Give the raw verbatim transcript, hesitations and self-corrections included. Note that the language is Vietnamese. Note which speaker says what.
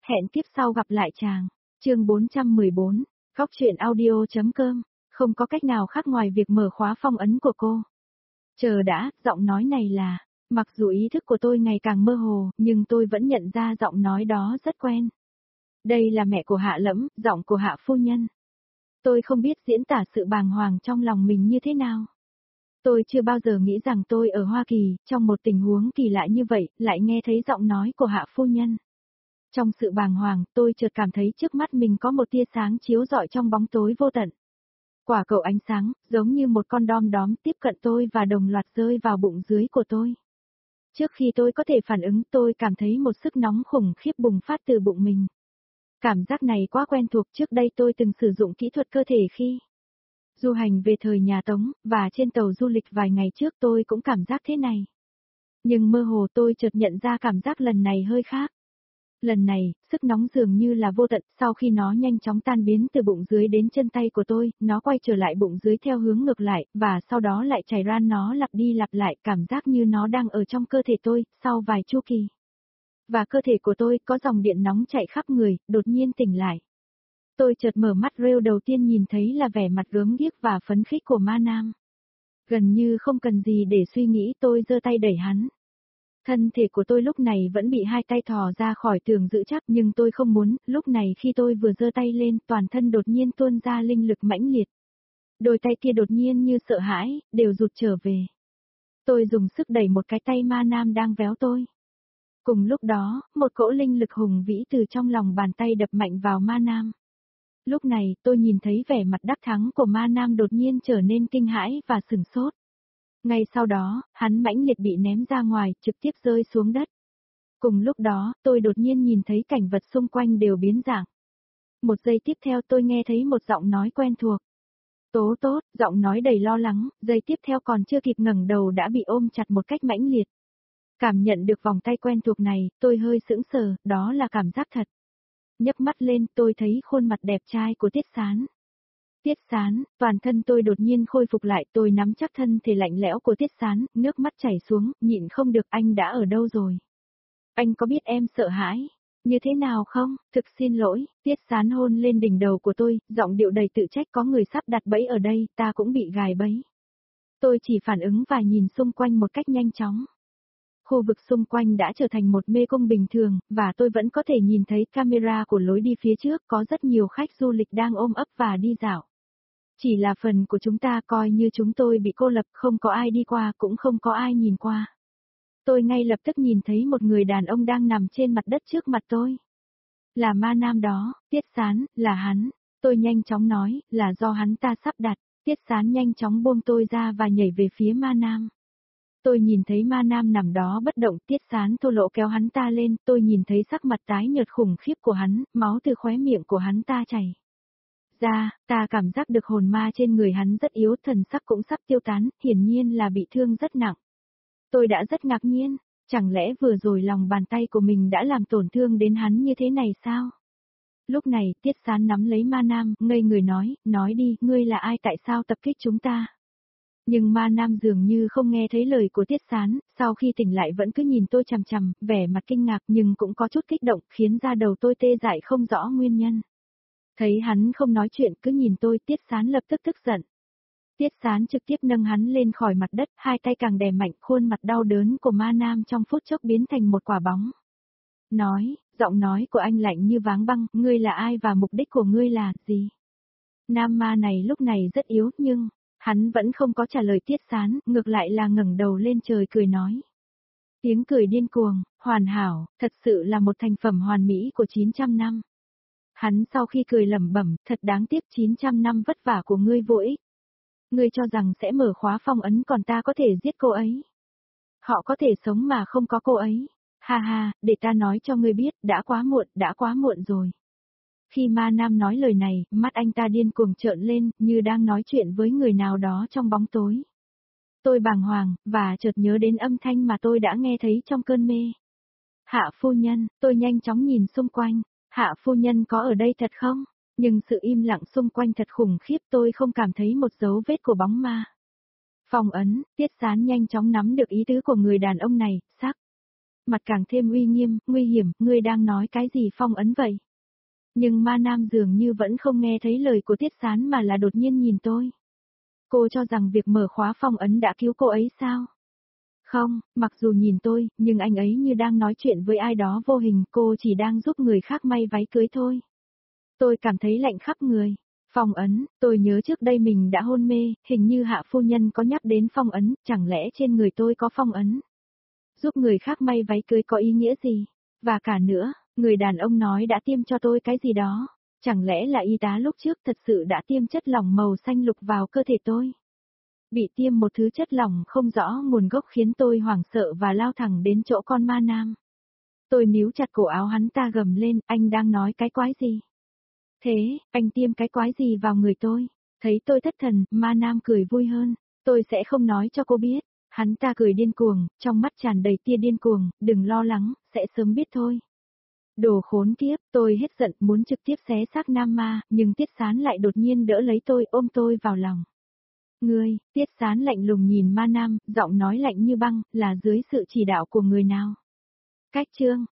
Speaker 1: Hẹn kiếp sau gặp lại chàng. Chương bốn trăm mười bốn, Góc truyện audio.com, không có cách nào khác ngoài việc mở khóa phong ấn của cô. Chờ đã, giọng nói này là, mặc dù ý thức của tôi ngày càng mơ hồ, nhưng tôi vẫn nhận ra giọng nói đó rất quen. Đây là mẹ của Hạ Lẫm, giọng của Hạ phu nhân. Tôi không biết diễn tả sự bàng hoàng trong lòng mình như thế nào. Tôi chưa bao giờ nghĩ rằng tôi ở Hoa Kỳ, trong một tình huống kỳ lạ như vậy, lại nghe thấy giọng nói của Hạ phu nhân. Trong sự bàng hoàng, tôi chợt cảm thấy trước mắt mình có một tia sáng chiếu rọi trong bóng tối vô tận. Quả cầu ánh sáng, giống như một con đom đóm tiếp cận tôi và đồng loạt rơi vào bụng dưới của tôi. Trước khi tôi có thể phản ứng, tôi cảm thấy một sức nóng khủng khiếp bùng phát từ bụng mình. Cảm giác này quá quen thuộc, trước đây tôi từng sử dụng kỹ thuật cơ thể khi du hành về thời nhà Tống, và trên tàu du lịch vài ngày trước tôi cũng cảm giác thế này. Nhưng mơ hồ tôi chợt nhận ra cảm giác lần này hơi khác. Lần này, sức nóng dường như là vô tận, sau khi nó nhanh chóng tan biến từ bụng dưới đến chân tay của tôi, nó quay trở lại bụng dưới theo hướng ngược lại, và sau đó lại chảy ra, nó lặp đi lặp lại, cảm giác như nó đang ở trong cơ thể tôi, sau vài chu kỳ. Và cơ thể của tôi có dòng điện nóng chạy khắp người, đột nhiên tỉnh lại. Tôi chợt mở mắt, rêu đầu tiên nhìn thấy là vẻ mặt gớm ghiếc và phấn khích của Ma Nam. Gần như không cần gì để suy nghĩ, tôi giơ tay đẩy hắn. Thân thể của tôi lúc này vẫn bị hai tay thò ra khỏi tường giữ chắc, nhưng tôi không muốn. Lúc này khi tôi vừa giơ tay lên, toàn thân đột nhiên tuôn ra linh lực mãnh liệt. Đôi tay kia đột nhiên như sợ hãi, đều rụt trở về. Tôi dùng sức đẩy một cái tay Ma Nam đang véo tôi. Cùng lúc đó, một cỗ linh lực hùng vĩ từ trong lòng bàn tay đập mạnh vào Ma Nam. Lúc này, tôi nhìn thấy vẻ mặt đắc thắng của Ma Nam đột nhiên trở nên kinh hãi và sửng sốt. Ngay sau đó, hắn mãnh liệt bị ném ra ngoài, trực tiếp rơi xuống đất. Cùng lúc đó, tôi đột nhiên nhìn thấy cảnh vật xung quanh đều biến dạng. Một giây tiếp theo tôi nghe thấy một giọng nói quen thuộc. Tố tốt, giọng nói đầy lo lắng, giây tiếp theo còn chưa kịp ngẩng đầu đã bị ôm chặt một cách mãnh liệt. Cảm nhận được vòng tay quen thuộc này, tôi hơi sững sờ, đó là cảm giác thật. Nhấc mắt lên, tôi thấy khuôn mặt đẹp trai của Tiết Sán. Tiết Sán, toàn thân tôi đột nhiên khôi phục lại, tôi nắm chắc thân thể lạnh lẽo của Tiết Sán, nước mắt chảy xuống, nhịn không được, anh đã ở đâu rồi? Anh có biết em sợ hãi như thế nào không? Thực xin lỗi, Tiết Sán hôn lên đỉnh đầu của tôi, giọng điệu đầy tự trách, có người sắp đặt bẫy ở đây, ta cũng bị gài bẫy. Tôi chỉ phản ứng và nhìn xung quanh một cách nhanh chóng. Khu vực xung quanh đã trở thành một mê cung bình thường, và tôi vẫn có thể nhìn thấy camera của lối đi phía trước, có rất nhiều khách du lịch đang ôm ấp và đi dạo. Chỉ là phần của chúng ta, coi như chúng tôi bị cô lập, không có ai đi qua, cũng không có ai nhìn qua. Tôi ngay lập tức nhìn thấy một người đàn ông đang nằm trên mặt đất trước mặt tôi. Là Ma Nam đó, Tiết Sán, là hắn. Tôi nhanh chóng nói, là do hắn ta sắp đặt. Tiết Sán nhanh chóng buông tôi ra và nhảy về phía Ma Nam. Tôi nhìn thấy Ma Nam nằm đó bất động, Tiết Sán thô lỗ kéo hắn ta lên, tôi nhìn thấy sắc mặt tái nhợt khủng khiếp của hắn, máu từ khóe miệng của hắn ta chảy ra, ta cảm giác được hồn ma trên người hắn rất yếu, thần sắc cũng sắp tiêu tán, hiển nhiên là bị thương rất nặng. Tôi đã rất ngạc nhiên, chẳng lẽ vừa rồi lòng bàn tay của mình đã làm tổn thương đến hắn như thế này sao? Lúc này, Tiết Sán nắm lấy Ma Nam, ngây người nói, nói đi, ngươi là ai, tại sao tập kích chúng ta? Nhưng Ma Nam dường như không nghe thấy lời của Tiết Sán, sau khi tỉnh lại vẫn cứ nhìn tôi chằm chằm, vẻ mặt kinh ngạc nhưng cũng có chút kích động, khiến da đầu tôi tê dại không rõ nguyên nhân. Thấy hắn không nói chuyện, cứ nhìn tôi, Tiết Sán lập tức tức giận. Tiết Sán trực tiếp nâng hắn lên khỏi mặt đất, hai tay càng đè mạnh, khuôn mặt đau đớn của Ma Nam trong phút chốc biến thành một quả bóng. Nói, giọng nói của anh lạnh như váng băng, ngươi là ai và mục đích của ngươi là gì? Nam ma này lúc này rất yếu, nhưng hắn vẫn không có trả lời Tiết Sán, ngược lại là ngẩng đầu lên trời cười nói. Tiếng cười điên cuồng, hoàn hảo, thật sự là một thành phẩm hoàn mỹ của chín trăm năm. Hắn sau khi cười lẩm bẩm, thật đáng tiếc, chín trăm năm vất vả của ngươi vô ích. Ngươi cho rằng sẽ mở khóa phong ấn, còn ta có thể giết cô ấy. Họ có thể sống mà không có cô ấy. Ha ha, để ta nói cho ngươi biết, đã quá muộn, đã quá muộn rồi. Khi Ma Nam nói lời này, mắt anh ta điên cuồng trợn lên, như đang nói chuyện với người nào đó trong bóng tối. Tôi bàng hoàng, và chợt nhớ đến âm thanh mà tôi đã nghe thấy trong cơn mê. Hạ phu nhân, tôi nhanh chóng nhìn xung quanh. Hạ phu nhân có ở đây thật không? Nhưng sự im lặng xung quanh thật khủng khiếp, tôi không cảm thấy một dấu vết của bóng ma. Phong ấn, Tiết Sán nhanh chóng nắm được ý tứ của người đàn ông này, sắc mặt càng thêm uy nghiêm, nguy hiểm, ngươi đang nói cái gì phong ấn vậy? Nhưng ma nam dường như vẫn không nghe thấy lời của Tiết Sán mà là đột nhiên nhìn tôi. Cô cho rằng việc mở khóa phong ấn đã cứu cô ấy sao? Không, mặc dù nhìn tôi, nhưng anh ấy như đang nói chuyện với ai đó vô hình, cô chỉ đang giúp người khác may váy cưới thôi. Tôi cảm thấy lạnh khắp người. Phong ấn, tôi nhớ trước đây mình đã hôn mê, hình như hạ phu nhân có nhắc đến phong ấn, chẳng lẽ trên người tôi có phong ấn? Giúp người khác may váy cưới có ý nghĩa gì? Và cả nữa, người đàn ông nói đã tiêm cho tôi cái gì đó. Chẳng lẽ là y tá lúc trước thật sự đã tiêm chất lỏng màu xanh lục vào cơ thể tôi? Bị tiêm một thứ chất lỏng không rõ nguồn gốc khiến tôi hoảng sợ và lao thẳng đến chỗ con ma nam. Tôi níu chặt cổ áo hắn ta gầm lên, anh đang nói cái quái gì? Thế, anh tiêm cái quái gì vào người tôi? Thấy tôi thất thần, ma nam cười vui hơn. Tôi sẽ không nói cho cô biết. Hắn ta cười điên cuồng, trong mắt tràn đầy tia điên cuồng, đừng lo lắng, sẽ sớm biết thôi. Đồ khốn kiếp, tôi hết giận muốn trực tiếp xé xác nam ma, nhưng Tiết Sán lại đột nhiên đỡ lấy tôi ôm tôi vào lòng. Ngươi, Tiết Sán lạnh lùng nhìn ma nam, giọng nói lạnh như băng, là dưới sự chỉ đạo của người nào? Cách chương